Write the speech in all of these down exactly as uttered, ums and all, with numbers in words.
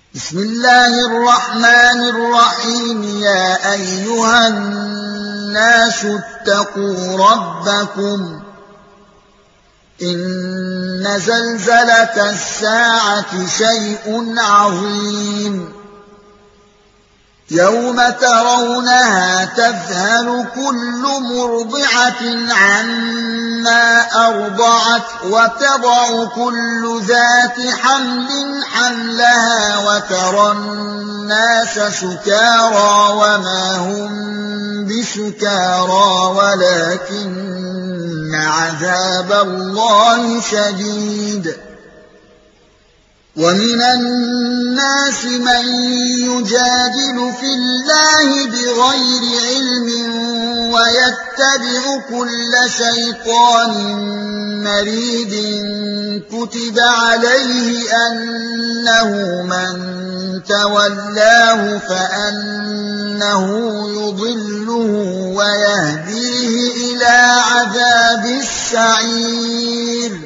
بسم الله الرحمن الرحيم يا أيها الناس اتقوا ربكم إن زلزلة الساعة شيء عظيم يوم ترونها تذهل كل مرضعة عما أرضعت وتضع كل ذات حمل حملها وترى الناس سكارى وما هم بسكارى ولكن عذاب الله شديد ومن الناس من يجادل في الله بغير علم ويتبع كل شيطان مريد كتب عليه أنه من تولاه فأنه يضله ويهديه إلى عذاب السعير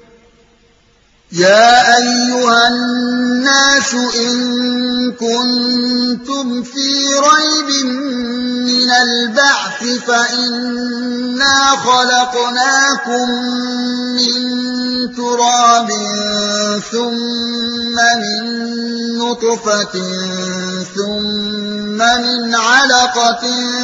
يا أيها الناس إن كنتم في ريب من البعث فإنا خلقناكم من تراب ثم من نطفة ثم من علقة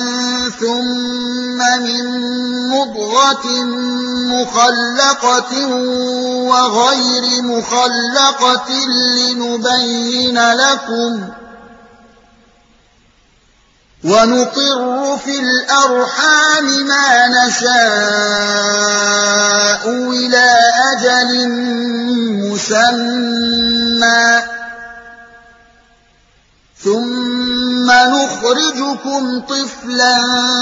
ثم من مضغة مخلقة وغير مخلقة لنبين لكم ونقر في الأرحام ما نشاء إلى أجل مسمى ثم نخرجكم طفلا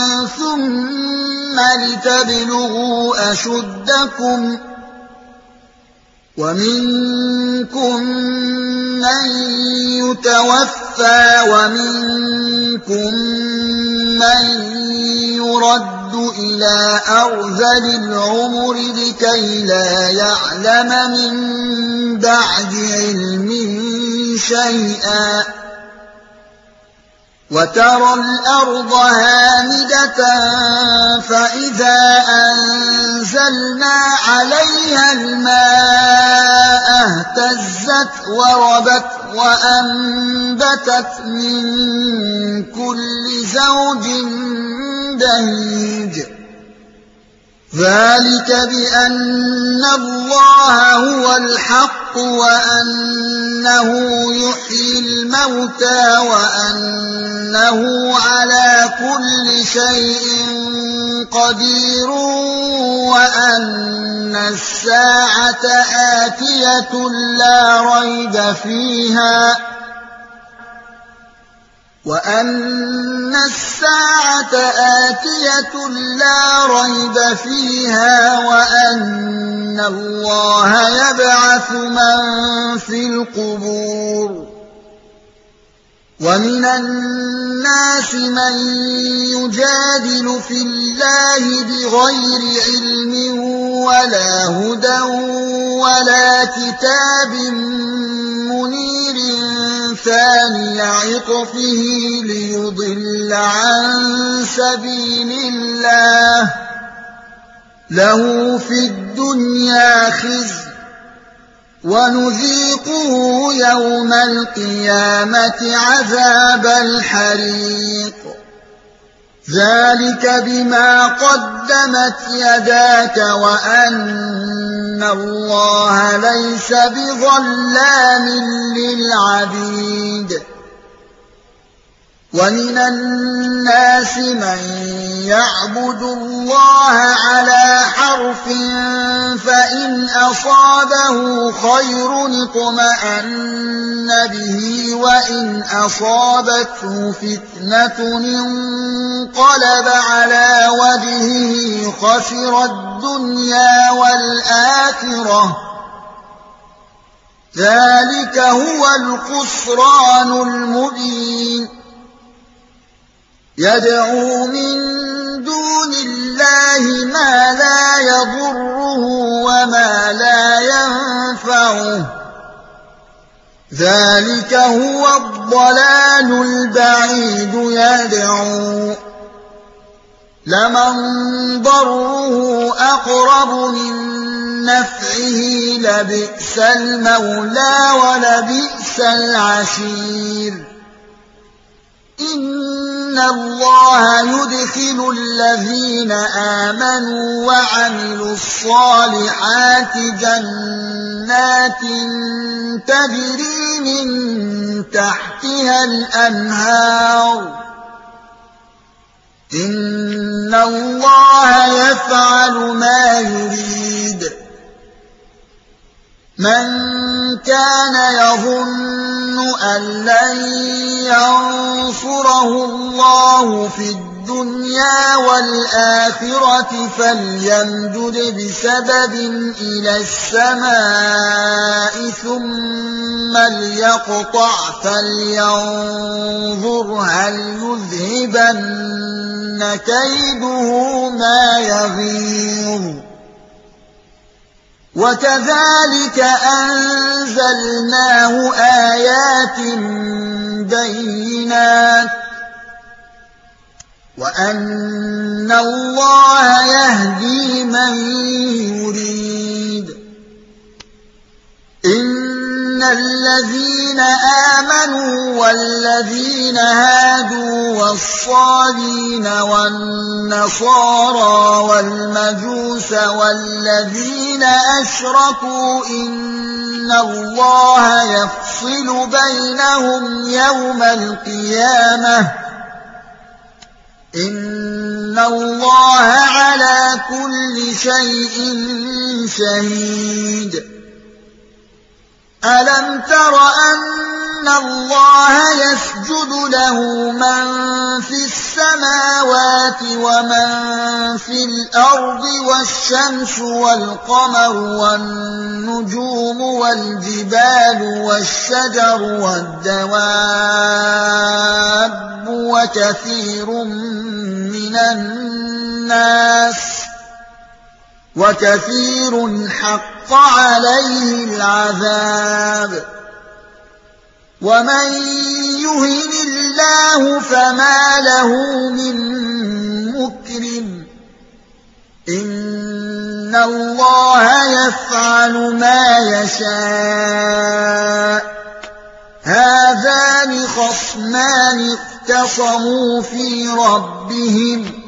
ثم لتبلغوا أشدكم ومنكم من يتوفى ومنكم من يرد إلى أرذل العمر لكي لا يعلم من بعد علم شيئا وترى الأرض هامدة فإذا أنزلنا عليها الماء اهتزت وربت وأنبتت من كل زوج بهيج ذلك بأن الله هو الحق وأنه يحيي الموتى وأنه على كل شيء قدير وأن الساعة آتية لا ريب فيها وأن الساعة آتية لا ريب فيها وأن الله يبعث من في القبور ومن الناس من يجادل في الله بغير علم ولا هدى ولا كتاب منير ثاني عطفه ليضل عن سبيل الله له في الدنيا خزي ونذيقه يوم القيامة عذاب الحريق ذلك بما قدمت يداك وأن الله ليس بظلام للعبيد ومن الناس من يعبد الله على حرف فإن أصابه خير اطمأن به وإن أصابته فتنة انقلب على وجهه خسر الدنيا والآخرة ذلك هو الخسران المبين يدعو من دون الله ما لا يضره وما لا ينفعه ذلك هو الضلال البعيد يدعو لمن ضره أقرب من نفعه لبئس المولى ولبئس العشير إن الله يدخل الذين آمنوا وعملوا الصالحات جنات تجري من تحتها الأنهار إن الله يفعل ما يريد من كان يظن أن لن ينصره الله في الدنيا والآخرة فليمدد بسبب إلى السماء ثم ليقطع فلينظر هل يذهبن كيده ما يغيظ وكذلك أنزلناه آيات بينات وأن الله يهدي من يريد إن الذين آمنوا والذين هادوا والصابين والنصارى والمجوس والذين أشركوا إن الله يفصل بينهم يوم القيامة إن الله على كل شيء شهيد ألم تر أن الله يسجد له من في السماوات ومن في الأرض والشمس والقمر والنجوم والجبال والشجر والدواب وكثير من الناس وكثير حق عليه العذاب ومن يهن الله فما له من مكرم إن الله يفعل ما يشاء هذان خصمان اختصموا في ربهم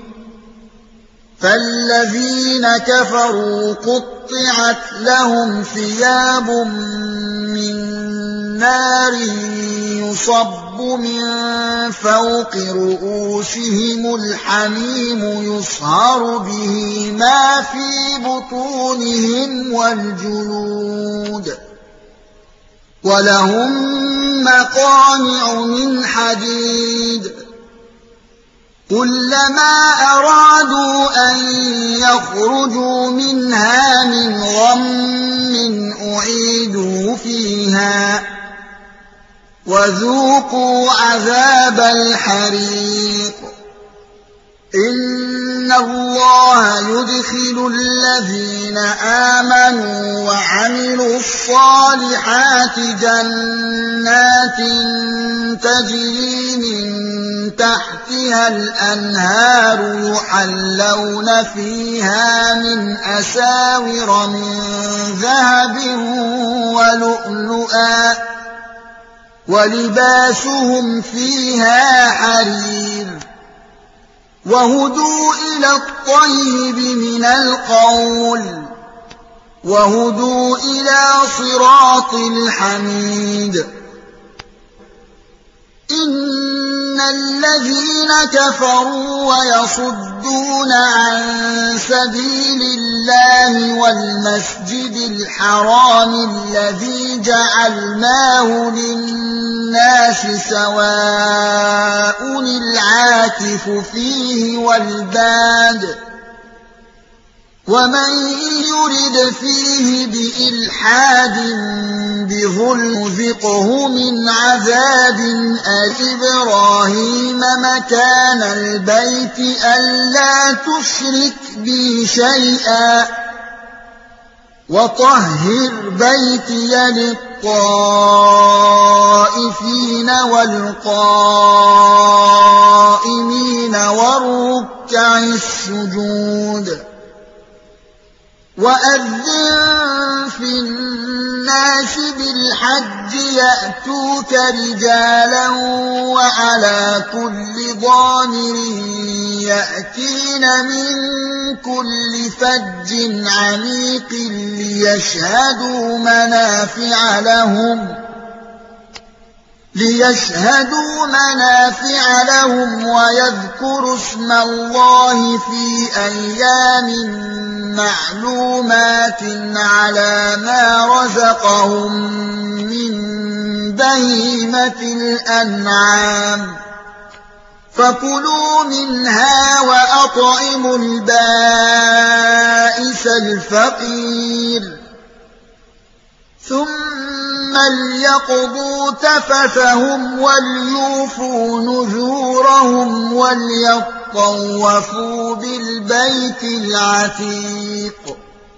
فالذين كفروا قطعت لهم ثياب من نار يصب من فوق رؤوسهم الحميم يصهر به ما في بطونهم والجلود ولهم مقامع من حديد كلما أرادوا أن يخرجوا منها من غم أعيدوا فيها وذوقوا عذاب الحريق إن الله يدخل الذين آمنوا وعملوا الصالحات جنات تجري من تحتها الأنهار يحلون فيها من أساور من ذهب ولؤلؤا ولباسهم فيها حرير وهدوا إلى الطيب من القول وهدوا إلى صراط الحميد إن الذين كفروا ويصدون عن سبيل الله والمسجد الحرام الذي جعلناه للناس سواء العاكف فيه والباد ومن يرد فيه بإلحاد بظلم ذقه من عذاب إبراهيم مكان البيت ألا تشرك بي شيئا وطهر بيتي للطائفين والقائمين والركع السجود وأذن في الناس بالحج يأتوك رجالا وعلى كل ضامر يأتين من كل فج عميق ليشهدوا منافع لهم ليشهدوا منافع لهم ويذكروا اسم الله في أيام معلومات على ما رزقهم من بهيمة الأنعام فكلوا منها وأطعموا البائس الفقير ثم ليقضوا تفثهم وليوفوا نذورهم وليطوفوا بالبيت العتيق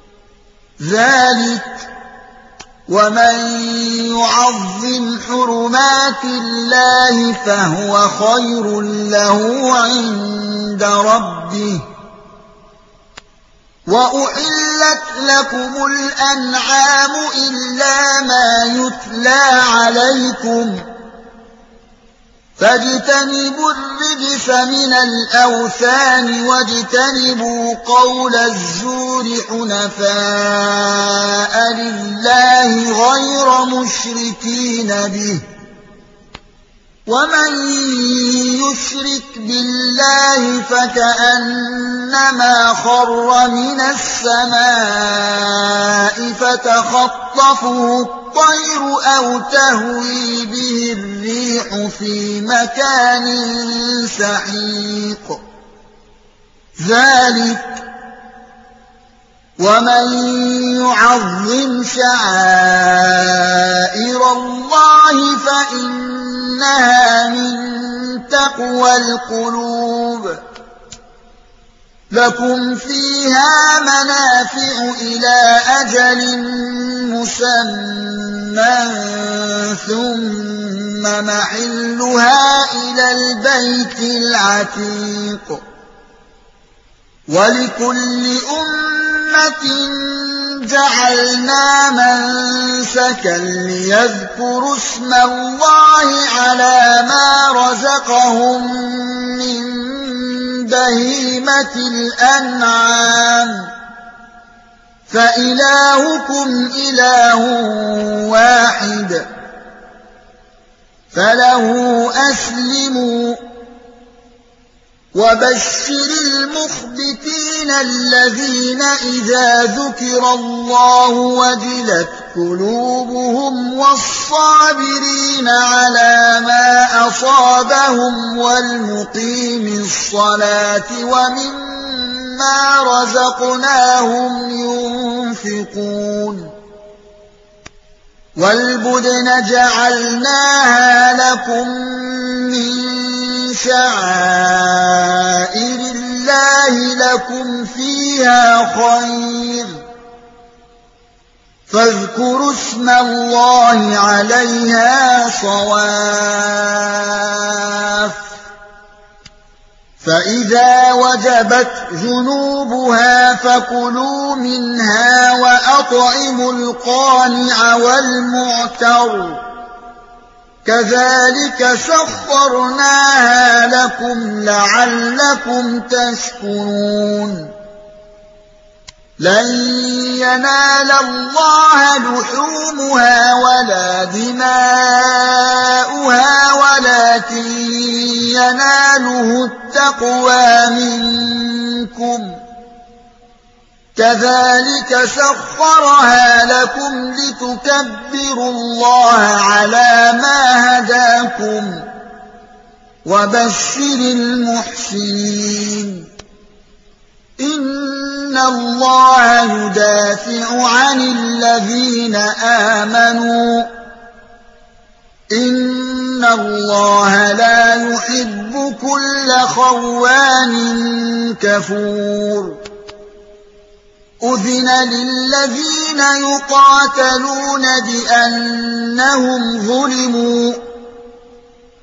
ذلك ومن يعظم حرمات الله فهو خير له عند ربه وأحلت لكم الأنعام إلا ما يتلى عليكم فاجتنبوا الرجس من الأوثان واجتنبوا قول الزور حنفاء لله غير مشركين به ومن يشرك بالله فكأنما خر من السماء فتخطفه الطير أو تهوي به الريح في مكان سحيق ذلك ومن يعظم شعائر الله فإنها من تقوى القلوب لكم فيها منافع إلى أجل مسمى ثم محلها إلى البيت العتيق ولكل أمة جعلنا منسكا ليذكروا اسم الله على ما رزقهم من بهيمة الأنعام فإلهكم إله واحد فله أسلموا وبشر المخبتين الذين إذا ذكر الله وجلت قلوبهم والصابرين على ما أصابهم والمقيم الصلاة ومما رزقناهم ينفقون والبدن جعلناها لكم من شعائر الله لكم فيها خير فاذكروا اسم الله عليها صواف فإذا وجبت جنوبها فكلوا منها وأطعموا القانع والمعتر كذلك سخرناها لكم لعلكم تشكرون لن ينال الله لحومها ولا دماؤها ولكن يناله التقوى منكم كذلك سخرها لكم لتكبروا الله على ما هداكم وبشر المحسنين إن الله يدافع عن الذين آمنوا إن الله لا يحب كل خوان كفور أذن للذين يقاتلون بأنهم ظلموا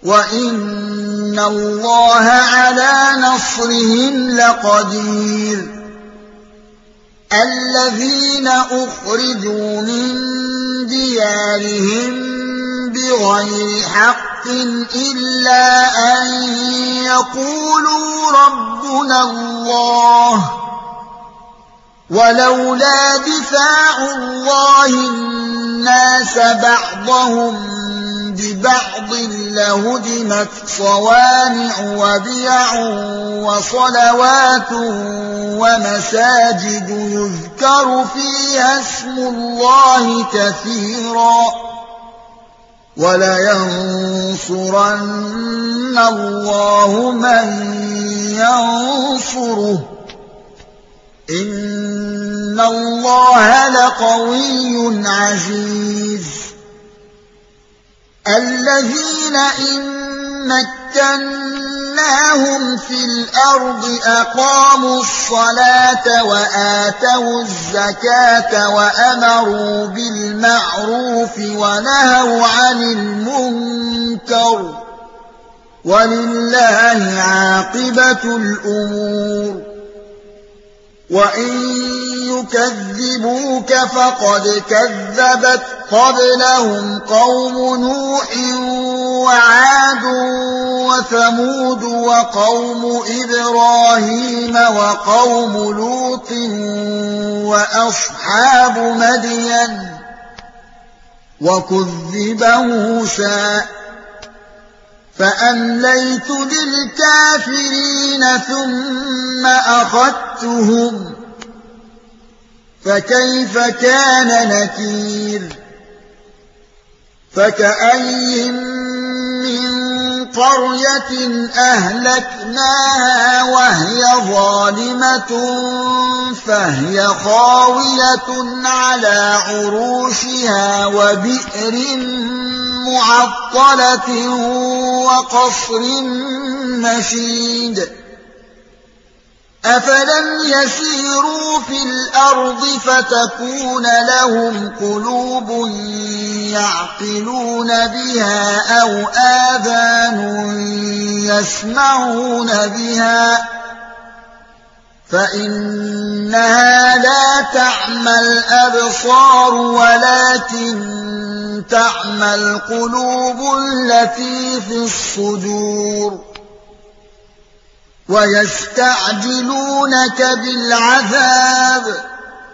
وإن الله على نصرهم لقدير الذين أخرجوا من ديارهم بغير حق إلا أن يقولوا ربنا الله ولولا دفاع الله الناس بعضهم ببعض لهدمت صوامع وبيع وصلوات ومساجد يذكر فيها اسم الله كثيرا ولينصرن الله من ينصره إن الله لقوي عزيز الذين إن مكناهم في الأرض أقاموا الصلاة وآتوا الزكاة وأمروا بالمعروف ونهوا عن المنكر ولله عاقبة الأمور وإن يكذبوك فقد كذبت قبلهم قوم نوح وعاد وثمود وقوم إبراهيم وقوم لوط وأصحاب مدين وكذب موسى فأمليت للكافرين ثم أخذتهم فكيف كان نكير فكأي من قرية أهلكناها وهي ظالمة فهي خاوية على عروشها وبئر معطلة وقصر مشيد أفلم يسيروا في الأرض فتكون لهم قلوب يعقلون بها أو آذان يسمعون بها فإنها لا تعمى الأبصار ولكن تعمى القلوب التي في الصدور ويستعجلونك بالعذاب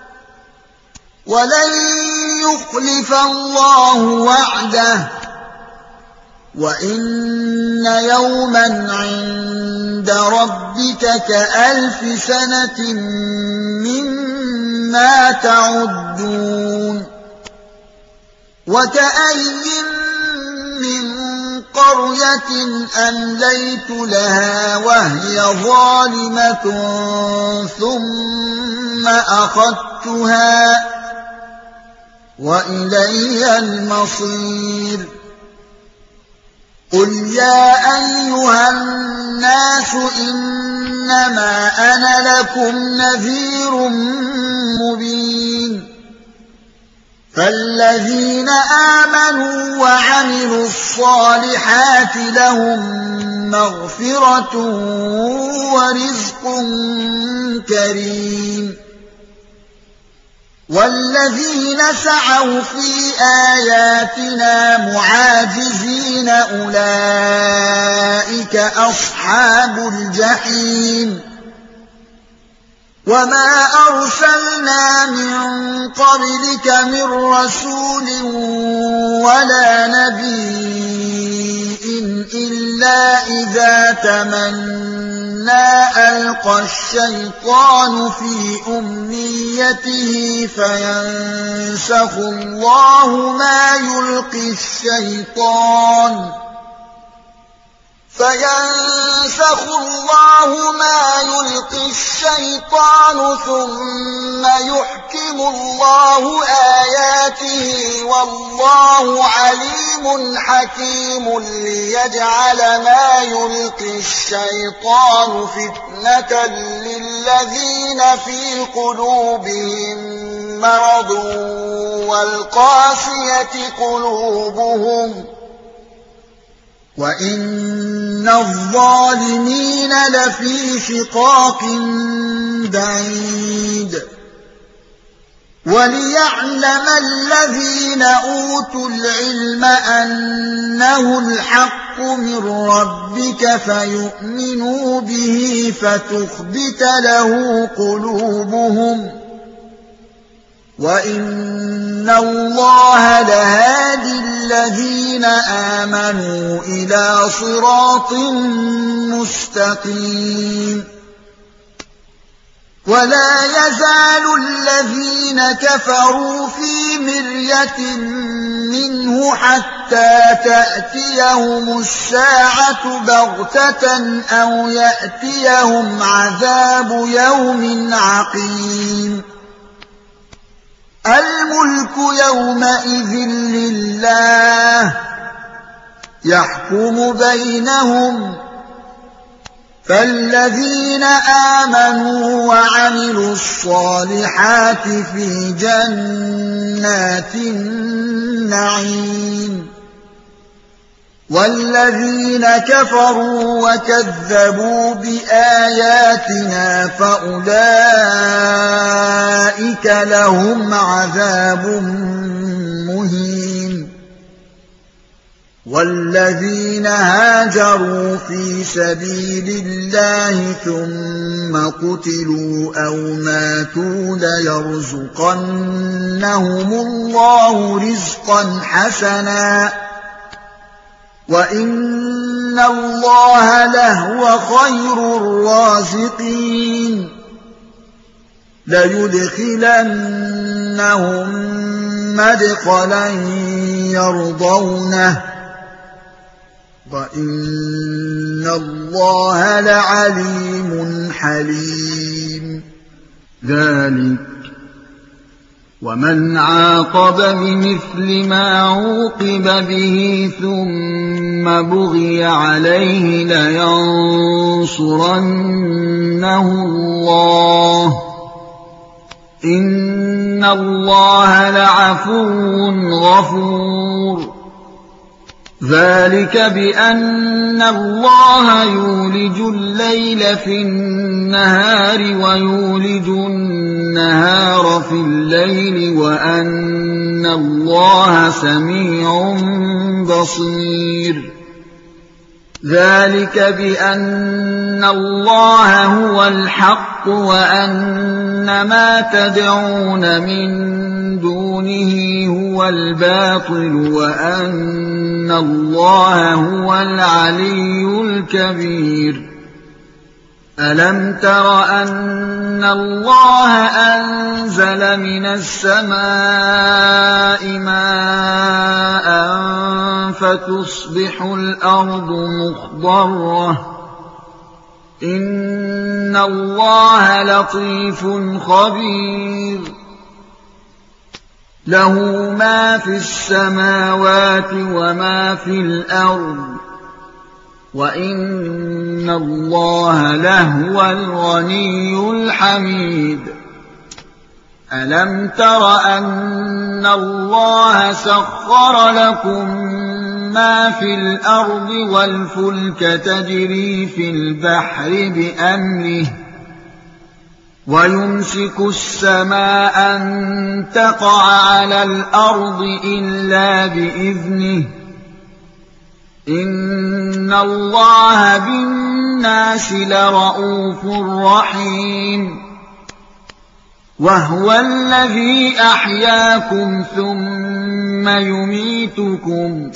ولن يخلف الله وعده وإن يوما عند ربك كألف سنة مما تعدون وكأي من قرية أمليت لها وهي ظالمة ثم أخذتها وإلي المصير قل يا أيها الناس إنما أنا لكم نذير مبين فالذين آمنوا وعملوا الصالحات لهم مغفرة ورزق كريم والذين سعوا في آياتنا معاجزين أولئك أصحاب الجحيم وما أرسلنا من قبلك من رسول ولا نبي إلا إذا تمنى ألقى الشيطان في أمنيته فينسخ الله ما يلقي الشيطان فينسخ الله ما يلقي الشيطان ثم يحكم الله آياته والله عليم حكيم ليجعل ما يلقي الشيطان فتنة للذين في قلوبهم مرض والقاسية قلوبهم وَإِنَّ الظَّالِمِينَ لَفِي شِقَاقٍ بَعِيدٍ وَلِيَعْلَمَ الَّذِينَ أُوتُوا الْعِلْمَ أَنَّهُ الْحَقُّ مِنْ رَبِّكَ فَيُؤْمِنُوا بِهِ فَتُخْبِتَ لَهُ قُلُوبُهُمْ وَإِنَّ اللَّهَ لَهَادِي الَّذِينَ آمَنُوا إِلَى صِرَاطٍ مُسْتَقِيمٍ وَلَا يَزَالُ الَّذِينَ كَفَرُوا فِي مِرْيَةٍ مِّنْهُ حَتَّى تَأْتِيَهُمُ السَّاعَةُ بَغْتَةً أَوْ يَأْتِيَهُمْ عَذَابُ يَوْمٍ عَقِيمٍ الْمُلْكُ يَوْمَئِذٍ لِلَّهِ يَحْكُمُ بَيْنَهُمْ فَالَّذِينَ آمَنُوا وَعَمِلُوا الصَّالِحَاتِ فِي جَنَّاتِ النَّعِيمِ وَالَّذِينَ كَفَرُوا وَكَذَّبُوا بِآيَاتِنَا فَأُولَئِكَ لَهُمْ عَذَابٌ مُّهِينٌ وَالَّذِينَ هَاجَرُوا فِي سَبِيلِ اللَّهِ ثُمَّ قُتِلُوا أَوْ مَاتُوا لَيَرْزُقَنَّهُمُ اللَّهُ رِزْقًا حَسَنًا وَإِنَّ اللَّهَ لَهُوَ خَيْرُ الرَّازِقِينَ لَيُدْخِلَنَّهُم مَّدْخَلًا يَرْضَوْنَهُ وَإِنَّ اللَّهَ لَعَلِيمٌ حَلِيمٌ ذَلِكَ وَمَنْ عَاقَبَ بِمِثْلِ مَا عُوقِبَ بِهِ ثُمَّ بُغِيَ عَلَيْهِ لَيَنصُرَنَّهُ اللَّهُ إِنَّ اللَّهَ لَعَفُوٌّ غَفُورٌ ذَلِكَ بِأَنَّ اللَّهَ يُولِجُ اللَّيْلَ فِي النَّهَارِ وَيُولِجُ النَّهَارَ فِي اللَّيْلِ وَأَنَّ اللَّهَ سَمِيعٌ بَصِيرٌ ذَلِكَ بِأَنَّ اللَّهَ هُوَ الْحَقُّ وَأَنَّ مَا تَدْعُونَ مِن دُونِهِ هُوَ الْبَاطِلُ وَأَنَّ اللَّهَ هُوَ الْعَلِيُّ الْكَبِيرُ أَلَمْ تَرَ أَنَّ اللَّهَ أَنزَلَ مِنَ السَّمَاءِ مَاءً فَتُصْبِحُ الْأَرْضُ مُخْضَرَّةً إِنَّ اللَّهَ لَطِيفٌ خَبِيرٌ لَهُ مَا فِي السَّمَاوَاتِ وَمَا فِي الْأَرْضِ وَإِنَّ اللَّهَ لَهُوَ الْغَنِيُّ الْحَمِيدُ أَلَمْ تَرَ أَنَّ اللَّهَ سَخَّرَ لَكُم مَّا فِي الْأَرْضِ وَالْفُلْكَ تَجْرِي فِي الْبَحْرِ بِأَمْرِهِ وَيُمْسِكُ السَّمَاءَ أَن تَقَعَ عَلَى الْأَرْضِ إِلَّا بِإِذْنِهِ إِنَّ اللَّهَ بِالنَّاسِ لَرَءُوفٌ رَّحِيمٌ وَهُوَ الَّذِي أَحْيَاكُمْ ثُمَّ يُمِيتُكُمْ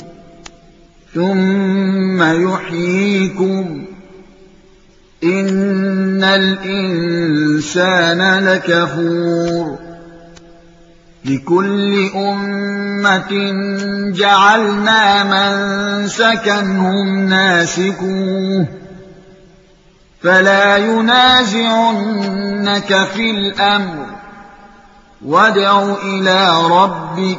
ثُمَّ يُحْيِيكُمْ إِنَّ الْإِنسَانَ لَكَفُورٌ لِكُلِّ أُمَّةٍ جَعَلْنَا مَنسَكًا هُمْ نَاسِكُوهُ فَلَا يُنَازِعُنَّكَ فِي الْأَمْرِ وَادْعُ إِلَىٰ رَبِّكَ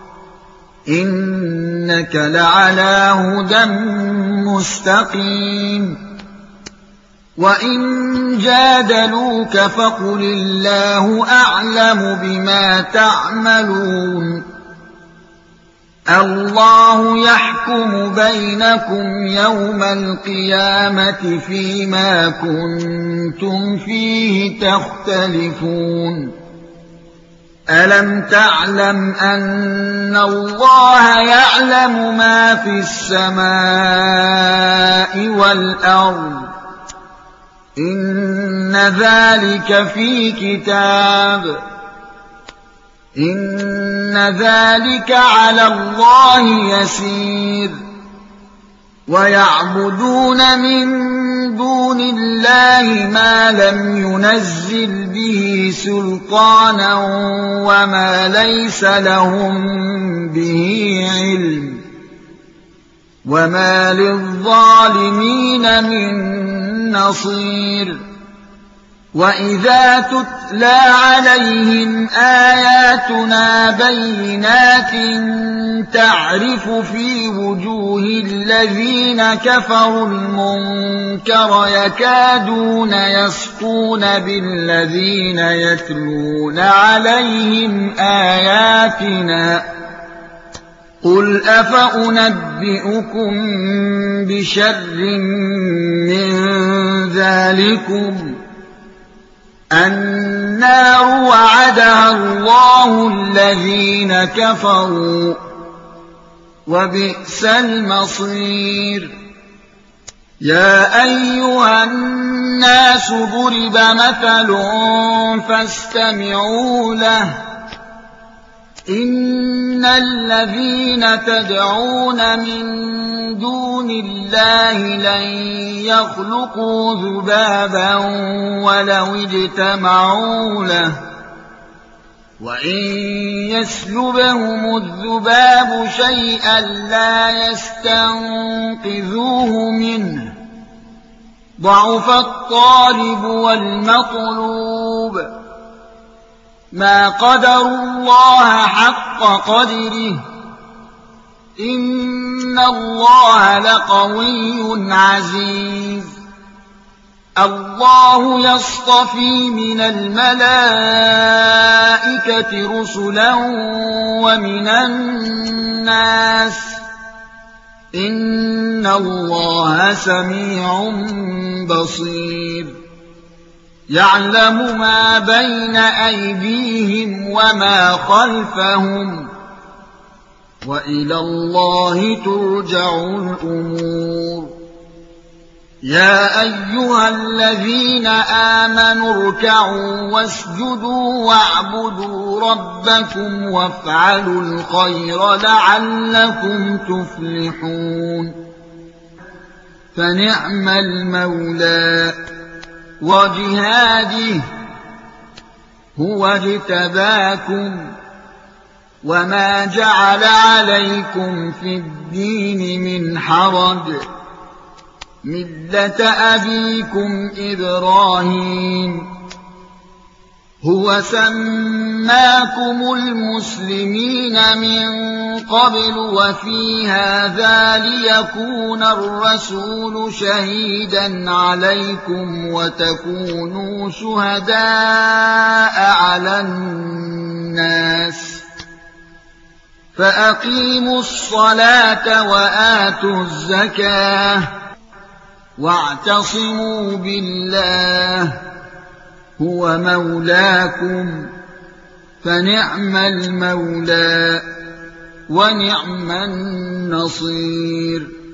إِنَّكَ لَعَلَىٰ هُدًى مُّسْتَقِيمٍ وَإِن جَادَلُوكَ فَقُلِ اللَّهُ أَعْلَمُ بِمَا تَعْمَلُونَ الله يحكم بينكم يوم القيامة فيما كنتم فيه تختلفون ألم تعلم أن الله يعلم ما في السماء والأرض إن ذلك في كتاب إن ذلك على الله يسير ويعبدون من دون الله ما لم ينزل به سلطانا وما ليس لهم به علم وما للظالمين من نصير وإذا تتلى عليهم آياتنا بينات تعرف في وجوه الذين كفروا المنكر يكادون يسطون بالذين يتلون عليهم آياتنا قل أفأنبئكم بشر من ذلكم النار وعدها الله الذين كفروا وبئس المصير يا أيها الناس ضرب مثل فاستمعوا له إن الذين تدعون من دون الله لن يخلقوا ذبابا ولو اجتمعوا له وإن يسلبهم الذباب شيئا لا يستنقذوه منه ضعف الطالب والمطلوب ما قدروا الله حق قدره إن الله لقوي عزيز الله يصطفي من الملائكة رسلا ومن الناس إن الله سميع بصير يعلم ما بين أيديهم وما خلفهم وإلى الله ترجع الأمور يا أيها الذين آمنوا اركعوا واسجدوا واعبدوا ربكم وافعلوا الخير لعلكم تفلحون فنعم المولى وجهاده هو اجتباكم وما جعل عليكم في الدين من حرج ملة أبيكم إبراهيم هو سماكم المسلمين من قبل وفي هذا ليكون الرسول شهيدا عليكم وتكونوا شهداء على الناس فأقيموا الصلاة وآتوا الزكاة واعتصموا بالله هو مولاكم فنعم المولى ونعم النصير